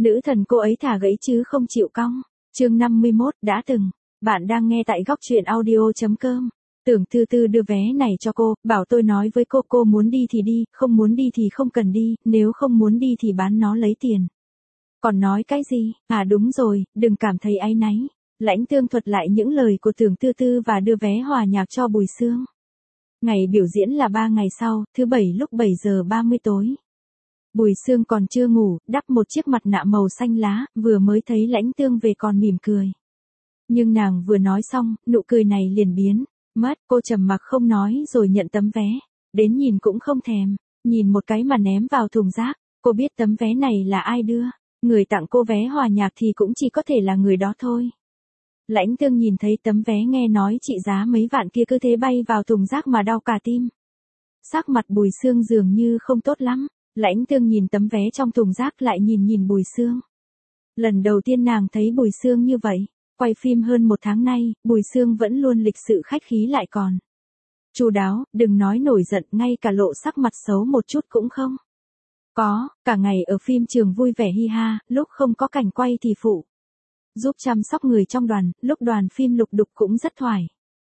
Nữ thần cô ấy thả gãy chứ không chịu cong. Chương 51, đã từng. Bạn đang nghe tại góc truyện audio.com. Tưởng Tư Tư đưa vé này cho cô, bảo tôi nói với cô muốn đi thì đi, không muốn đi thì không cần đi, nếu không muốn đi thì bán nó lấy tiền. Còn nói cái gì? À đúng rồi, đừng cảm thấy áy náy. Lãnh Tương thuật lại những lời của Tưởng Tư Tư và đưa vé hòa nhạc cho Bùi Sương. Ngày biểu diễn là 3 ngày sau, thứ Bảy lúc 7 giờ 30 tối. Bùi Sương còn chưa ngủ, đắp một chiếc mặt nạ màu xanh lá, vừa mới thấy Lãnh Tương về còn mỉm cười. Nhưng nàng vừa nói xong, nụ cười này liền biến mất, cô trầm mặc không nói rồi nhận tấm vé. Đến nhìn cũng không thèm, nhìn một cái mà ném vào thùng rác. Cô biết tấm vé này là ai đưa, người tặng cô vé hòa nhạc thì cũng chỉ có thể là người đó thôi. Lãnh Tương nhìn thấy tấm vé nghe nói trị giá mấy vạn kia cứ thế bay vào thùng rác mà đau cả tim. Sắc mặt Bùi Sương dường như không tốt lắm. Lãnh Tương nhìn tấm vé trong thùng rác lại nhìn Bùi Sương. Lần đầu tiên nàng thấy Bùi Sương như vậy, quay phim hơn 1 tháng nay, Bùi Sương vẫn luôn lịch sự khách khí lại còn chu đáo, đừng nói nổi giận, ngay cả lộ sắc mặt xấu một chút cũng không có. Cả ngày ở phim trường vui vẻ hi ha, lúc không có cảnh quay thì phụ giúp chăm sóc người trong đoàn, lúc đoàn phim lục đục cũng rất thoải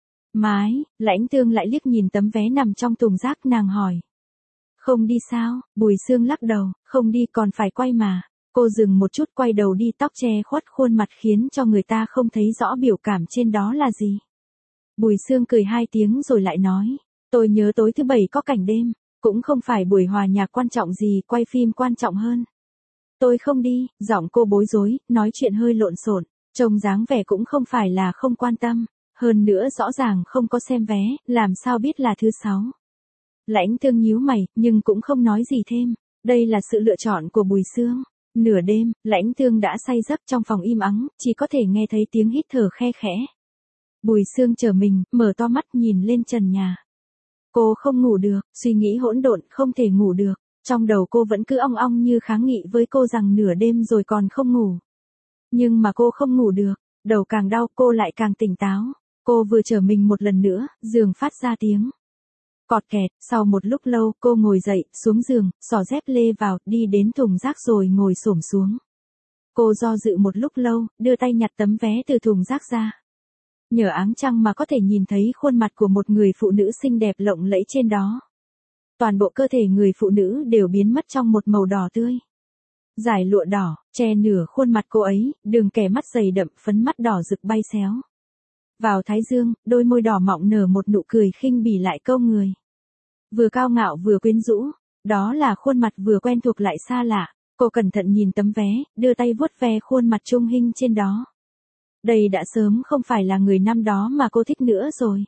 mái. Lãnh Tương lại liếc nhìn tấm vé nằm trong thùng rác, nàng hỏi: không đi sao? Bùi Sương lắc đầu: không đi, còn phải quay mà. Cô dừng một chút, quay đầu đi, tóc che khuất khuôn mặt khiến cho người ta không thấy rõ biểu cảm trên đó là gì. Bùi Sương cười 2 tiếng rồi lại nói: tôi nhớ tối thứ Bảy có cảnh đêm, cũng không phải buổi hòa nhạc quan trọng gì, quay phim quan trọng hơn. Tôi không đi. Giọng cô bối rối, nói chuyện hơi lộn xộn, trông dáng vẻ cũng không phải là không quan tâm, hơn nữa rõ ràng không có xem vé, làm sao biết là thứ 6. Lãnh Tương nhíu mày, nhưng cũng không nói gì thêm. Đây là sự lựa chọn của Bùi Sương. Nửa đêm, Lãnh Tương đã say giấc, trong phòng im ắng, chỉ có thể nghe thấy tiếng hít thở khe khẽ. Bùi Sương trở mình, mở to mắt nhìn lên trần nhà. Cô không ngủ được, suy nghĩ hỗn độn, không thể ngủ được. Trong đầu cô vẫn cứ ong ong như kháng nghị với cô rằng nửa đêm rồi còn không ngủ. Nhưng mà cô không ngủ được, đầu càng đau cô lại càng tỉnh táo. Cô vừa trở mình một lần nữa, giường phát ra tiếng cọt kẹt. Sau một lúc lâu, cô ngồi dậy, xuống giường, xỏ dép lê vào, đi đến thùng rác rồi ngồi xổm xuống. Cô do dự một lúc lâu, đưa tay nhặt tấm vé từ thùng rác ra. Nhờ áng trăng mà có thể nhìn thấy khuôn mặt của một người phụ nữ xinh đẹp lộng lẫy trên đó. Toàn bộ cơ thể người phụ nữ đều biến mất trong một màu đỏ tươi. Dải lụa đỏ, che nửa khuôn mặt cô ấy, đường kẻ mắt dày đậm, phấn mắt đỏ rực bay xéo vào thái dương, đôi môi đỏ mọng nở một nụ cười khinh bỉ lại câu người. Vừa cao ngạo vừa quyến rũ, đó là khuôn mặt vừa quen thuộc lại xa lạ. Cô cẩn thận nhìn tấm vé, đưa tay vuốt ve khuôn mặt trung hinh trên đó. Đây đã sớm không phải là người năm đó mà cô thích nữa rồi.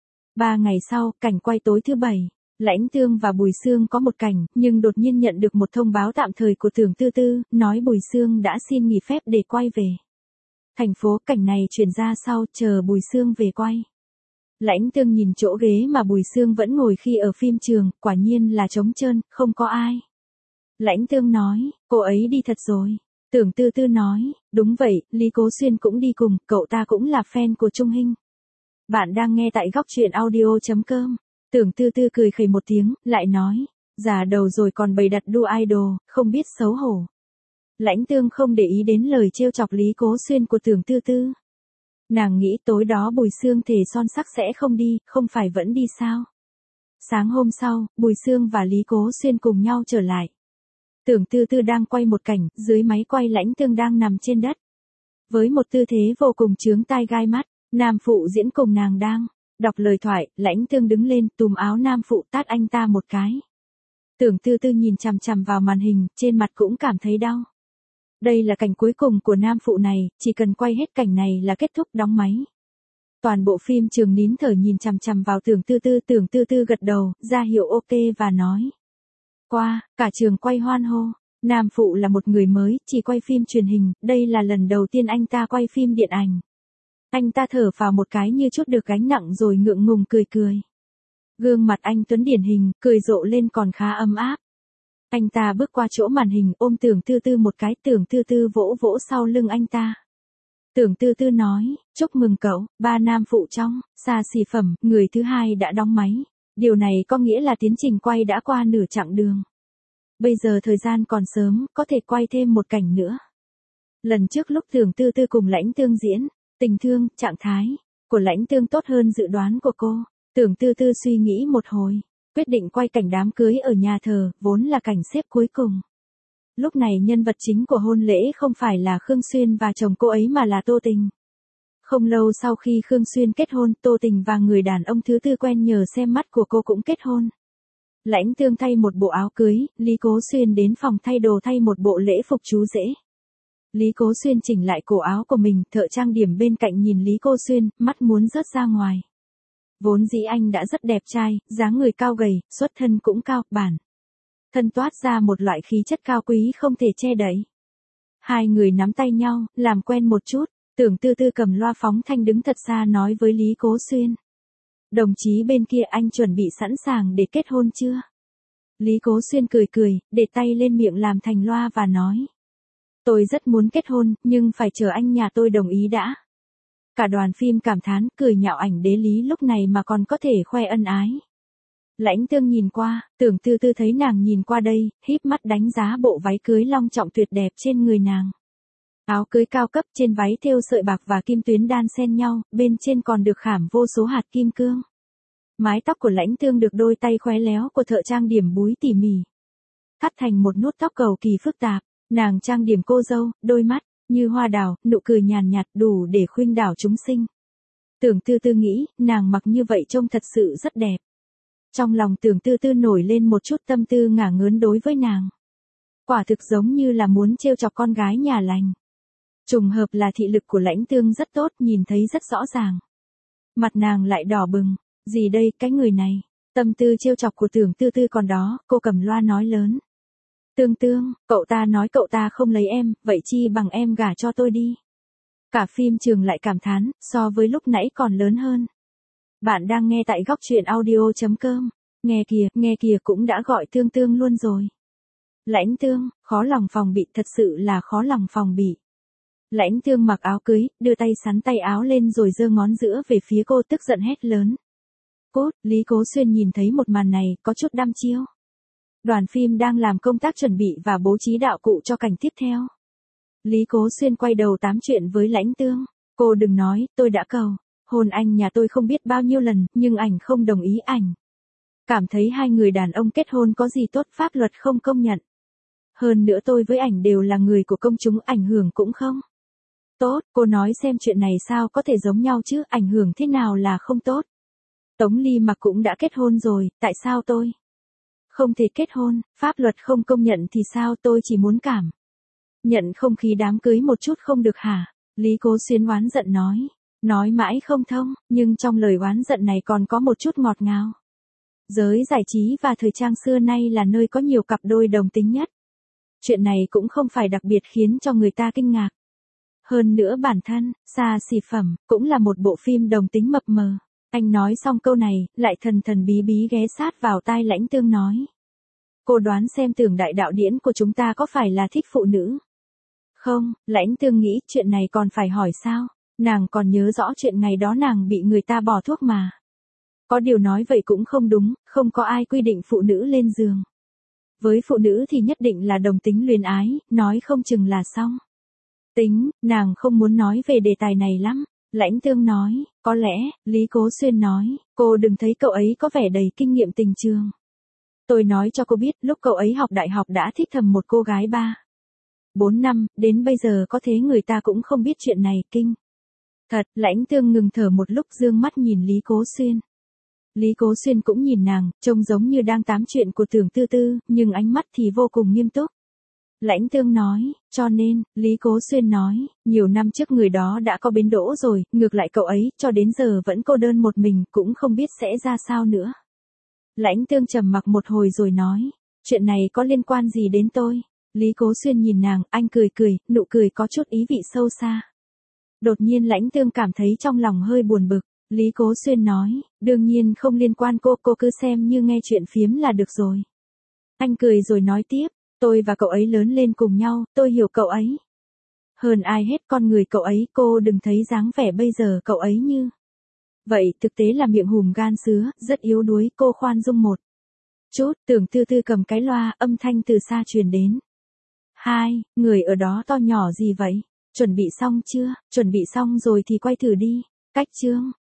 3 ngày sau, cảnh quay tối thứ Bảy, Lãnh Tương và Bùi Sương có một cảnh, nhưng đột nhiên nhận được một thông báo tạm thời của Tưởng Tư Tư, nói Bùi Sương đã xin nghỉ phép để quay về thành phố. Cảnh này chuyển ra sau, chờ Bùi Sương về quay. Lãnh Tương nhìn chỗ ghế mà Bùi Sương vẫn ngồi khi ở phim trường, quả nhiên là trống trơn, không có ai. Lãnh Tương nói: cô ấy đi thật rồi. Tưởng Tư Tư nói: đúng vậy, Lý Cố Xuyên cũng đi cùng, cậu ta cũng là fan của Trung Hinh. Bạn đang nghe tại góc truyện audio.com. Tưởng Tư Tư cười khẩy một tiếng, lại nói: già đầu rồi còn bày đặt đua idol, không biết xấu hổ. Lãnh Tương không để ý đến lời trêu chọc Lý Cố Xuyên của Tưởng Tư Tư. Nàng nghĩ tối đó Bùi Sương thề son sắc sẽ không đi, không phải vẫn đi sao? Sáng hôm sau, Bùi Sương và Lý Cố Xuyên cùng nhau trở lại. Tưởng Tư Tư đang quay một cảnh, dưới máy quay Lãnh Tương đang nằm trên đất. Với một tư thế vô cùng chướng tai gai mắt, nam phụ diễn cùng nàng đang đọc lời thoại, Lãnh Tương đứng lên, túm áo nam phụ tát anh ta một cái. Tưởng Tư Tư nhìn chằm chằm vào màn hình, trên mặt cũng cảm thấy đau. Đây là cảnh cuối cùng của nam phụ này, chỉ cần quay hết cảnh này là kết thúc, đóng máy. Toàn bộ phim trường nín thở nhìn chằm chằm vào Tưởng Tư Tư. Tưởng Tư Tư gật đầu, ra hiệu ok và nói: qua. Cả trường quay hoan hô. Nam phụ là một người mới, chỉ quay phim truyền hình, đây là lần đầu tiên anh ta quay phim điện ảnh. Anh ta thở phào một cái như chút được gánh nặng rồi ngượng ngùng cười cười. Gương mặt anh tuấn điển hình, cười rộ lên còn khá ấm áp. Anh ta bước qua chỗ màn hình, ôm Tưởng Tư Tư một cái. Tưởng Tư Tư vỗ vỗ sau lưng anh ta. Tưởng Tư Tư nói: chúc mừng cậu, 3 nam phụ trong xa xỉ phẩm, người thứ 2 đã đóng máy. Điều này có nghĩa là tiến trình quay đã qua nửa chặng đường. Bây giờ thời gian còn sớm, có thể quay thêm một cảnh nữa. Lần trước lúc Tưởng Tư Tư cùng Lãnh Tương diễn, tình thương, trạng thái của Lãnh Tương tốt hơn dự đoán của cô. Tưởng Tư Tư suy nghĩ một hồi, quyết định quay cảnh đám cưới ở nhà thờ, vốn là cảnh xếp cuối cùng. Lúc này nhân vật chính của hôn lễ không phải là Khương Xuyên và chồng cô ấy mà là Tô Tình. Không lâu sau khi Khương Xuyên kết hôn, Tô Tình và người đàn ông thứ tư quen nhờ xem mắt của cô cũng kết hôn. Lãnh Tương thay một bộ áo cưới, Lý Cố Xuyên đến phòng thay đồ thay một bộ lễ phục chú rể. Lý Cố Xuyên chỉnh lại cổ áo của mình, thợ trang điểm bên cạnh nhìn Lý Cố Xuyên, mắt muốn rớt ra ngoài. Vốn dĩ anh đã rất đẹp trai, dáng người cao gầy, xuất thân cũng cao, bản thân toát ra một loại khí chất cao quý không thể che đậy. Hai người nắm tay nhau, làm quen một chút, Tưởng Tư Tư cầm loa phóng thanh đứng thật xa nói với Lý Cố Xuyên. Đồng chí bên kia anh chuẩn bị sẵn sàng để kết hôn chưa? Lý Cố Xuyên cười cười, để tay lên miệng làm thành loa và nói. Tôi rất muốn kết hôn, nhưng phải chờ anh nhà tôi đồng ý đã. Cả đoàn phim cảm thán, cười nhạo ảnh đế Lý lúc này mà còn có thể khoe ân ái. Lãnh Tương nhìn qua, Tưởng Tư Tư thấy nàng nhìn qua đây, híp mắt đánh giá bộ váy cưới long trọng tuyệt đẹp trên người nàng. Áo cưới cao cấp, trên váy thêu sợi bạc và kim tuyến đan xen nhau, bên trên còn được khảm vô số hạt kim cương. Mái tóc của Lãnh Tương được đôi tay khéo léo của thợ trang điểm búi tỉ mỉ. Thắt thành một nút tóc cầu kỳ phức tạp, nàng trang điểm cô dâu, đôi mắt như hoa đào, nụ cười nhàn nhạt đủ để khuynh đảo chúng sinh. Tưởng Tư Tư nghĩ, nàng mặc như vậy trông thật sự rất đẹp. Trong lòng Tưởng Tư Tư nổi lên một chút tâm tư ngả ngớn đối với nàng. Quả thực giống như là muốn trêu chọc con gái nhà lành. Trùng hợp là thị lực của Lãnh Tương rất tốt, nhìn thấy rất rõ ràng. Mặt nàng lại đỏ bừng, gì đây, cái người này. Tâm tư trêu chọc của Tưởng Tư Tư còn đó, cô cầm loa nói lớn. Tương Tương, cậu ta nói cậu ta không lấy em, vậy chi bằng em gả cho tôi đi. Cả phim trường lại cảm thán, so với lúc nãy còn lớn hơn. Bạn đang nghe tại góc truyện audio.com. Nghe kìa cũng đã gọi Tương Tương luôn rồi. Lãnh Tương, khó lòng phòng bị, thật sự là khó lòng phòng bị. Lãnh Tương mặc áo cưới, đưa tay sắn tay áo lên rồi giơ ngón giữa về phía cô, tức giận hét lớn. Cút, Lý Cố Xuyên nhìn thấy một màn này, có chút đăm chiêu. Đoàn phim đang làm công tác chuẩn bị và bố trí đạo cụ cho cảnh tiếp theo. Lý Cố Xuyên quay đầu tám chuyện với Lãnh Tương. Cô đừng nói, tôi đã cầu hôn anh nhà tôi không biết bao nhiêu lần, nhưng ảnh không đồng ý ảnh. Cảm thấy hai người đàn ông kết hôn có gì tốt, pháp luật không công nhận. Hơn nữa tôi với ảnh đều là người của công chúng, ảnh hưởng cũng không tốt. Cô nói xem chuyện này sao có thể giống nhau chứ, ảnh hưởng thế nào là không tốt. Tống Ly Mặc cũng đã kết hôn rồi, tại sao tôi không thể kết hôn, pháp luật không công nhận thì sao, tôi chỉ muốn cảm nhận không khí đám cưới một chút không được hả? Lý Cố Xuyên oán giận nói mãi không thông, nhưng trong lời oán giận này còn có một chút ngọt ngào. Giới giải trí và thời trang xưa nay là nơi có nhiều cặp đôi đồng tính nhất. Chuyện này cũng không phải đặc biệt khiến cho người ta kinh ngạc. Hơn nữa bản thân, xa xỉ phẩm, cũng là một bộ phim đồng tính mập mờ. Anh nói xong câu này, lại thần thần bí bí ghé sát vào tai Lãnh Tương nói. Cô đoán xem Tưởng đại đạo diễn của chúng ta có phải là thích phụ nữ? Không, Lãnh Tương nghĩ chuyện này còn phải hỏi sao? Nàng còn nhớ rõ chuyện ngày đó nàng bị người ta bỏ thuốc mà. Có điều nói vậy cũng không đúng, không có ai quy định phụ nữ lên giường. Với phụ nữ thì nhất định là đồng tính luyến ái, nói không chừng là xong. Tính, nàng không muốn nói về đề tài này lắm. Lãnh Tương nói, có lẽ, Lý Cố Xuyên nói, cô đừng thấy cậu ấy có vẻ đầy kinh nghiệm tình trường. Tôi nói cho cô biết, lúc cậu ấy học đại học đã thích thầm một cô gái 4 năm, đến bây giờ có thế người ta cũng không biết chuyện này, kinh. Thật, Lãnh Tương ngừng thở một lúc dương mắt nhìn Lý Cố Xuyên. Lý Cố Xuyên cũng nhìn nàng, trông giống như đang tám chuyện của Tưởng Tư Tư, nhưng ánh mắt thì vô cùng nghiêm túc. Lãnh Tương nói, cho nên, Lý Cố Xuyên nói, nhiều năm trước người đó đã có bến đỗ rồi, ngược lại cậu ấy, cho đến giờ vẫn cô đơn một mình, cũng không biết sẽ ra sao nữa. Lãnh Tương trầm mặc một hồi rồi nói, chuyện này có liên quan gì đến tôi? Lý Cố Xuyên nhìn nàng, anh cười cười, nụ cười có chút ý vị sâu xa. Đột nhiên Lãnh Tương cảm thấy trong lòng hơi buồn bực. Lý Cố Xuyên nói, đương nhiên không liên quan cô cứ xem như nghe chuyện phiếm là được rồi. Anh cười rồi nói tiếp, tôi và cậu ấy lớn lên cùng nhau, tôi hiểu cậu ấy. Hơn ai hết con người cậu ấy, cô đừng thấy dáng vẻ bây giờ cậu ấy như vậy, thực tế là miệng hùm gan sứa, rất yếu đuối, cô khoan dung một chút. Tưởng Tư Tư cầm cái loa, âm thanh từ xa truyền đến. Hai, người ở đó to nhỏ gì vậy? Chuẩn bị xong chưa? Chuẩn bị xong rồi thì quay thử đi. Cách chương